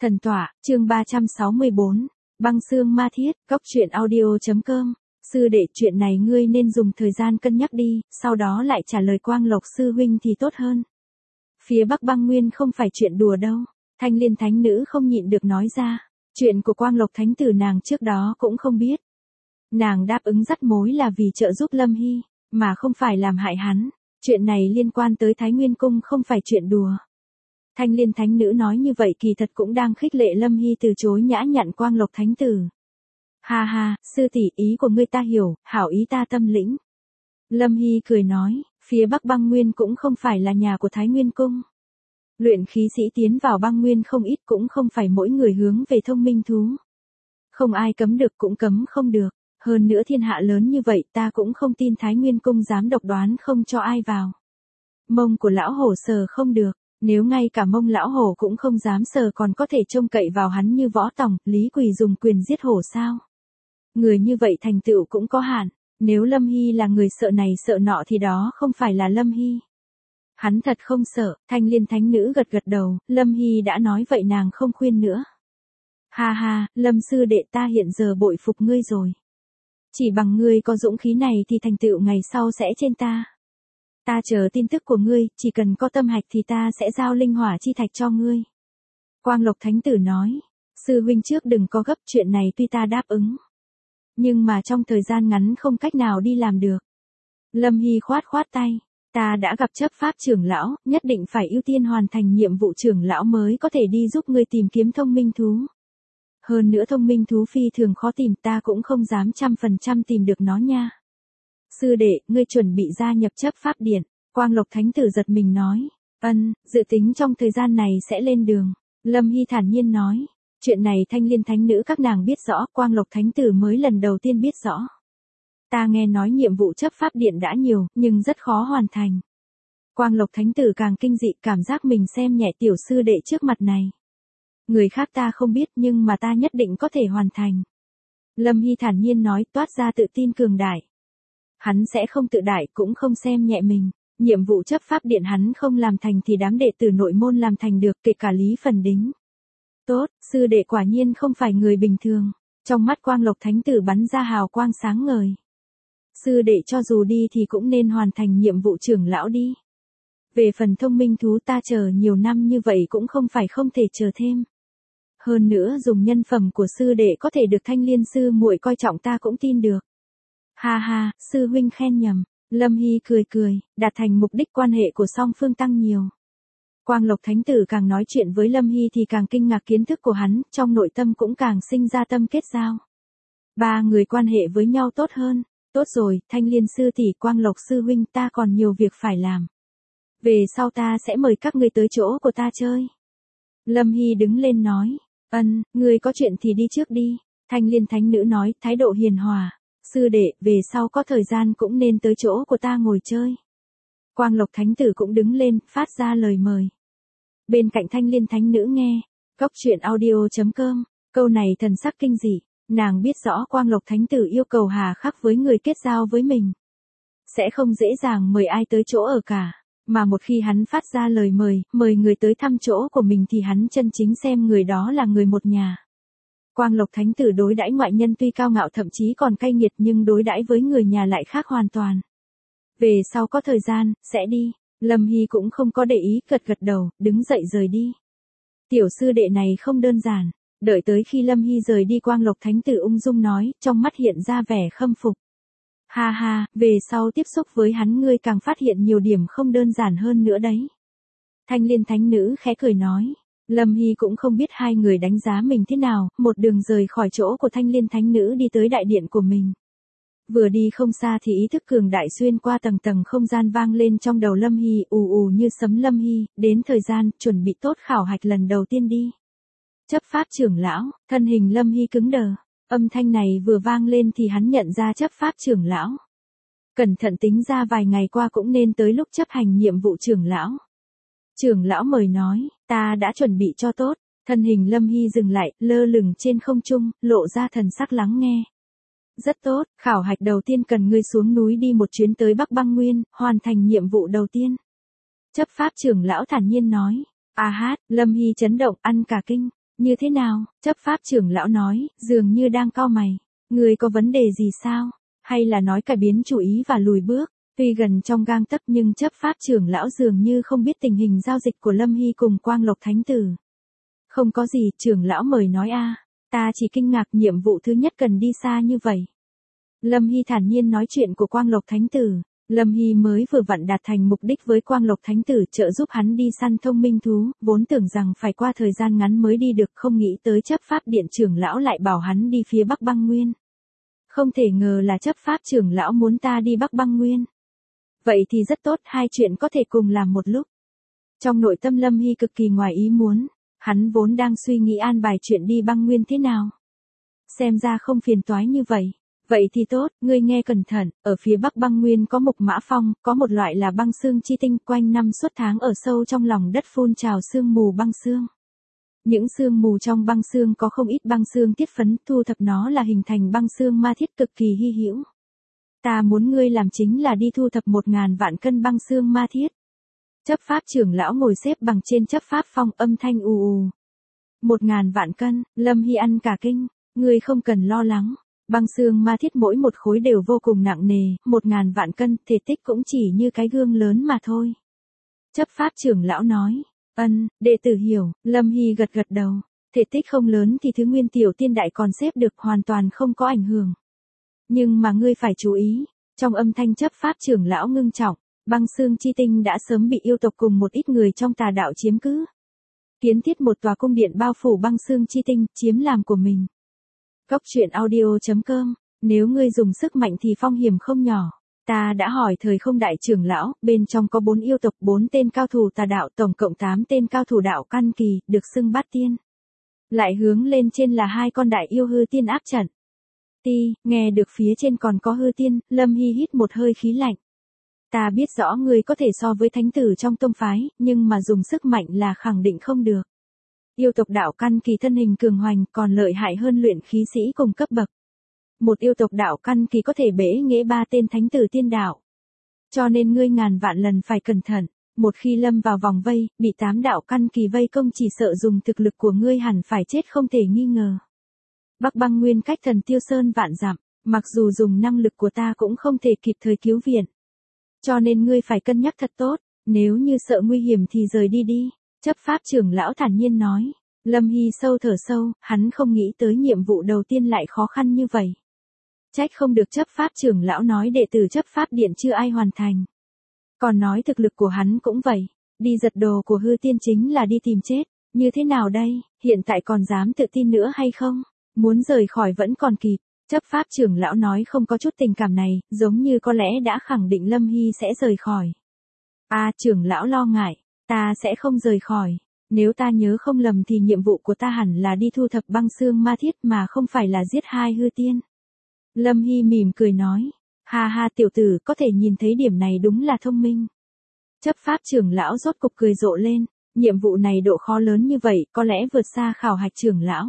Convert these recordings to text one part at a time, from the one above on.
Thần tọa, chương 364, băng xương ma thiết, cốc truyện audio.com. Sư đệ, chuyện này ngươi nên dùng thời gian cân nhắc đi, sau đó lại trả lời Quang Lộc sư huynh thì tốt hơn. Phía Bắc băng nguyên không phải chuyện đùa đâu. Thanh Liên thánh nữ không nhịn được nói ra. Chuyện của Quang Lộc thánh tử nàng trước đó cũng không biết. Nàng đáp ứng dắt mối là vì trợ giúp Lâm Hy, mà không phải làm hại hắn. Chuyện này liên quan tới Thái Nguyên Cung không phải chuyện đùa. Thanh Liên thánh nữ nói như vậy kỳ thật cũng đang khích lệ Lâm Hy từ chối nhã nhặn Quang Lộc thánh tử. Ha ha, sư tỷ, ý của ngươi ta hiểu, hảo ý ta tâm lĩnh. Lâm Hy cười nói, phía Bắc băng nguyên cũng không phải là nhà của Thái Nguyên Cung. Luyện khí sĩ tiến vào băng nguyên không ít, cũng không phải mỗi người hướng về thông minh thú. Không ai cấm được cũng cấm không được, hơn nữa thiên hạ lớn như vậy ta cũng không tin Thái Nguyên Cung dám độc đoán không cho ai vào. Mông của lão hổ sờ không được, nếu ngay cả mông lão hổ cũng không dám sờ còn có thể trông cậy vào hắn như Võ Tòng, Lý Quỳ dùng quyền giết hổ sao? Người như vậy thành tựu cũng có hạn, nếu Lâm Hy là người sợ này sợ nọ thì đó không phải là Lâm Hy. Hắn thật không sợ. Thanh Liên thánh nữ gật gật đầu, Lâm Hy đã nói vậy nàng không khuyên nữa. Ha ha, Lâm sư đệ, ta hiện giờ bội phục ngươi rồi. Chỉ bằng ngươi có dũng khí này thì thành tựu ngày sau sẽ trên ta. Ta chờ tin tức của ngươi, chỉ cần có tâm hạch thì ta sẽ giao linh hỏa chi thạch cho ngươi. Quang Lộc thánh tử nói, sư huynh trước đừng có gấp, chuyện này tuy ta đáp ứng, nhưng mà trong thời gian ngắn không cách nào đi làm được. Lâm Hy khoát khoát tay, ta đã gặp chấp pháp trưởng lão, nhất định phải ưu tiên hoàn thành nhiệm vụ trưởng lão mới có thể đi giúp ngươi tìm kiếm thông minh thú. Hơn nữa thông minh thú phi thường khó tìm, ta cũng không dám 100% tìm được nó nha. Sư đệ, ngươi chuẩn bị gia nhập chấp pháp điện. Quang Lộc thánh tử giật mình nói, dự tính trong thời gian này sẽ lên đường. Lâm Hy thản nhiên nói, chuyện này Thanh Liên thánh nữ các nàng biết rõ, Quang Lộc thánh tử mới lần đầu tiên biết rõ. Ta nghe nói nhiệm vụ chấp pháp điện đã nhiều, nhưng rất khó hoàn thành. Quang Lộc thánh tử càng kinh dị, cảm giác mình xem nhẹ tiểu sư đệ trước mặt này. Người khác ta không biết nhưng mà ta nhất định có thể hoàn thành. Lâm Hy thản nhiên nói, toát ra tự tin cường đại. Hắn sẽ không tự đại, cũng không xem nhẹ mình. Nhiệm vụ chấp pháp điện hắn không làm thành thì đám đệ tử nội môn làm thành được, kể cả Lý Phần Đính. Tốt, sư đệ quả nhiên không phải người bình thường. Trong mắt Quang Lộc thánh tử bắn ra hào quang sáng ngời. Sư đệ cho dù đi thì cũng nên hoàn thành nhiệm vụ trưởng lão đi. Về phần thông minh thú ta chờ nhiều năm như vậy cũng không phải không thể chờ thêm. Hơn nữa dùng nhân phẩm của sư đệ có thể được Thanh Liên sư muội coi trọng ta cũng tin được. Ha ha, sư huynh khen nhầm. Lâm Hy cười cười, đạt thành mục đích quan hệ của song phương tăng nhiều. Quang Lộc thánh tử càng nói chuyện với Lâm Hy thì càng kinh ngạc kiến thức của hắn, trong nội tâm cũng càng sinh ra tâm kết giao. Ba người quan hệ với nhau tốt hơn. Tốt rồi, Thanh Liên sư tỷ, Quang Lộc sư huynh, ta còn nhiều việc phải làm. Về sau ta sẽ mời các ngươi tới chỗ của ta chơi. Lâm Hy đứng lên nói, ngươi có chuyện thì đi trước đi. Thanh Liên thánh nữ nói, thái độ hiền hòa. Sư đệ, về sau có thời gian cũng nên tới chỗ của ta ngồi chơi. Quang Lộc thánh tử cũng đứng lên, phát ra lời mời. Bên cạnh Thanh Liên thánh nữ nghe, cốc truyện audio.com, câu này thần sắc kinh dị. Nàng biết rõ Quang Lộc thánh tử yêu cầu hà khắc với người kết giao với mình. Sẽ không dễ dàng mời ai tới chỗ ở cả. Mà một khi hắn phát ra lời mời người tới thăm chỗ của mình thì hắn chân chính xem người đó là người một nhà. Quang Lộc thánh tử đối đãi ngoại nhân tuy cao ngạo thậm chí còn cay nghiệt nhưng đối đãi với người nhà lại khác hoàn toàn. Về sau có thời gian, sẽ đi. Lâm Hy cũng không có để ý, gật gật đầu, đứng dậy rời đi. Tiểu sư đệ này không đơn giản. Đợi tới khi Lâm Hy rời đi, Quang Lộc thánh tử ung dung nói, trong mắt hiện ra vẻ khâm phục. Ha ha, về sau tiếp xúc với hắn ngươi càng phát hiện nhiều điểm không đơn giản hơn nữa đấy. Thanh Liên thánh nữ khẽ cười nói. Lâm Hy cũng không biết hai người đánh giá mình thế nào, một đường rời khỏi chỗ của Thanh Liên thánh nữ đi tới đại điện của mình. Vừa đi không xa thì ý thức cường đại xuyên qua tầng tầng không gian vang lên trong đầu Lâm Hy, ù ù như sấm. Lâm Hy, đến thời gian, chuẩn bị tốt khảo hạch lần đầu tiên đi. Chấp pháp trưởng lão, thân hình Lâm Hy cứng đờ. Âm thanh này vừa vang lên thì hắn nhận ra chấp pháp trưởng lão. Cẩn thận tính ra vài ngày qua cũng nên tới lúc chấp hành nhiệm vụ trưởng lão. Trưởng lão mời nói, ta đã chuẩn bị cho tốt. Thân hình Lâm Hy dừng lại, lơ lửng trên không trung, lộ ra thần sắc lắng nghe. Rất tốt, khảo hạch đầu tiên cần ngươi xuống núi đi một chuyến tới Bắc Băng Nguyên, hoàn thành nhiệm vụ đầu tiên. Chấp pháp trưởng lão thản nhiên nói. A hát, Lâm Hy chấn động, ăn cả kinh. Như thế nào? Chấp pháp trưởng lão nói, dường như đang cau mày. Người có vấn đề gì sao? Hay là nói cải biến chủ ý và lùi bước? Tuy gần trong gang tấc nhưng chấp pháp trưởng lão dường như không biết tình hình giao dịch của Lâm Hy cùng Quang Lộc Thánh Tử. Không có gì, trưởng lão mời nói a. Ta chỉ kinh ngạc nhiệm vụ thứ nhất cần đi xa như vậy. Lâm Hy thản nhiên nói chuyện của Quang Lộc Thánh Tử. Lâm Hy mới vừa vặn đạt thành mục đích với Quang Lộc Thánh Tử trợ giúp hắn đi săn thông minh thú, vốn tưởng rằng phải qua thời gian ngắn mới đi được, không nghĩ tới chấp pháp điện trưởng lão lại bảo hắn đi phía Bắc Băng Nguyên. Không thể ngờ là chấp pháp trưởng lão muốn ta đi Bắc Băng Nguyên. Vậy thì rất tốt, hai chuyện có thể cùng làm một lúc. Trong nội tâm Lâm Hy cực kỳ ngoài ý muốn, hắn vốn đang suy nghĩ an bài chuyện đi Băng Nguyên thế nào. Xem ra không phiền toái như vậy. Vậy thì tốt, ngươi nghe cẩn thận, ở phía Bắc Băng Nguyên có Mộc Mã Phong, có một loại là băng xương chi tinh, quanh năm suốt tháng ở sâu trong lòng đất phun trào sương mù băng xương. Những sương mù trong băng xương có không ít băng xương tiết phấn, thu thập nó là hình thành băng xương ma thiết cực kỳ hy hữu. Ta muốn ngươi làm chính là đi thu thập 1000 vạn cân băng xương ma thiết. Chấp pháp trưởng lão ngồi xếp bằng trên chấp pháp phong, âm thanh ù ù. 1000 vạn cân, Lâm Hy ăn cả kinh, ngươi không cần lo lắng. Băng xương ma thiết mỗi một khối đều vô cùng nặng nề, 1000 vạn cân, thể tích cũng chỉ như cái gương lớn mà thôi. Chấp pháp trưởng lão nói, đệ tử hiểu, Lâm Hy gật gật đầu. Thể tích không lớn thì thứ nguyên tiểu tiên đại còn xếp được, hoàn toàn không có ảnh hưởng. Nhưng mà ngươi phải chú ý, trong âm thanh chấp pháp trưởng lão ngưng trọng, băng xương chi tinh đã sớm bị yêu tộc cùng một ít người trong tà đạo chiếm cứ. Kiến thiết một tòa cung điện bao phủ băng xương chi tinh, chiếm làm của mình. Cốc truyện audio.com, nếu ngươi dùng sức mạnh thì phong hiểm không nhỏ. Ta đã hỏi thời không đại trưởng lão, bên trong có 4 yêu tộc, 4 tên cao thủ tà đạo, tổng cộng 8 tên cao thủ đạo căn kỳ, được xưng bát tiên. Lại hướng lên trên là 2 con đại yêu hư tiên áp trận. Nghe được phía trên còn có hư tiên, Lâm Hy hít một hơi khí lạnh. Ta biết rõ ngươi có thể so với thánh tử trong tông phái, nhưng mà dùng sức mạnh là khẳng định không được. Yêu tộc đạo căn kỳ thân hình cường hoành, còn lợi hại hơn luyện khí sĩ cùng cấp bậc. Một yêu tộc đạo căn kỳ có thể bể nghễ 3 tên thánh tử tiên đạo. Cho nên ngươi ngàn vạn lần phải cẩn thận, một khi lâm vào vòng vây, bị 8 đạo căn kỳ vây công chỉ sợ dùng thực lực của ngươi hẳn phải chết không thể nghi ngờ. Bắc Băng Nguyên cách Thần Tiêu Sơn vạn dặm, mặc dù dùng năng lực của ta cũng không thể kịp thời cứu viện. Cho nên ngươi phải cân nhắc thật tốt, nếu như sợ nguy hiểm thì rời đi đi. Chấp pháp trưởng lão thản nhiên nói. Lâm Hy sâu thở sâu, hắn không nghĩ tới nhiệm vụ đầu tiên lại khó khăn như vậy. Trách không được chấp pháp trưởng lão nói đệ tử chấp pháp điện chưa ai hoàn thành. Còn nói thực lực của hắn cũng vậy, đi giật đồ của hư tiên chính là đi tìm chết. Như thế nào đây, hiện tại còn dám tự tin nữa hay không? Muốn rời khỏi vẫn còn kịp. Chấp pháp trưởng lão nói không có chút tình cảm này, giống như có lẽ đã khẳng định Lâm Hy sẽ rời khỏi. Trưởng lão lo ngại, ta sẽ không rời khỏi. Nếu ta nhớ không lầm thì nhiệm vụ của ta hẳn là đi thu thập băng xương ma thiết mà không phải là giết 2 hư tiên. Lâm Hy mỉm cười nói, ha ha tiểu tử có thể nhìn thấy điểm này đúng là thông minh. Chấp pháp trưởng lão rốt cục cười rộ lên, nhiệm vụ này độ khó lớn như vậy có lẽ vượt xa khảo hạch trưởng lão.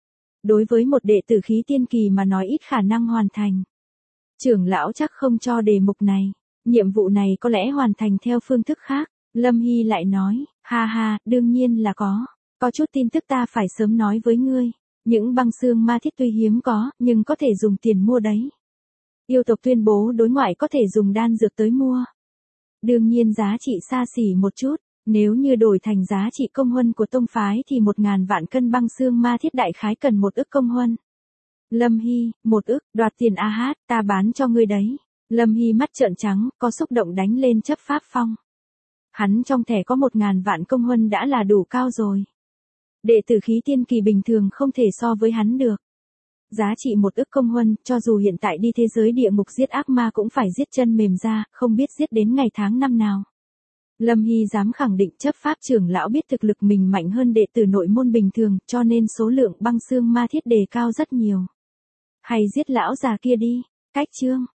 Đối với một đệ tử khí tiên kỳ mà nói ít khả năng hoàn thành. Trưởng lão chắc không cho đề mục này, nhiệm vụ này có lẽ hoàn thành theo phương thức khác. Lâm Hy lại nói, ha ha, đương nhiên là có chút tin tức ta phải sớm nói với ngươi. Những băng xương ma thiết tuy hiếm có, nhưng có thể dùng tiền mua đấy. Yêu tộc tuyên bố đối ngoại có thể dùng đan dược tới mua. Đương nhiên giá trị xa xỉ một chút, nếu như đổi thành giá trị công huân của tông phái thì 1000 vạn cân băng xương ma thiết đại khái cần 1 ức công huân. Lâm Hy, 1 ức, đoạt tiền ta bán cho ngươi đấy. Lâm Hy mắt trợn trắng, có xúc động đánh lên chấp pháp phong. Hắn trong thẻ có 1000 vạn công huân đã là đủ cao rồi. Đệ tử khí tiên kỳ bình thường không thể so với hắn được. Giá trị 1 ức công huân, cho dù hiện tại đi thế giới địa ngục giết ác ma cũng phải giết chân mềm ra, không biết giết đến ngày tháng năm nào. Lâm Hy dám khẳng định chấp pháp trưởng lão biết thực lực mình mạnh hơn đệ tử nội môn bình thường, cho nên số lượng băng xương ma thiết đề cao rất nhiều. Hay giết lão già kia đi. Cách chương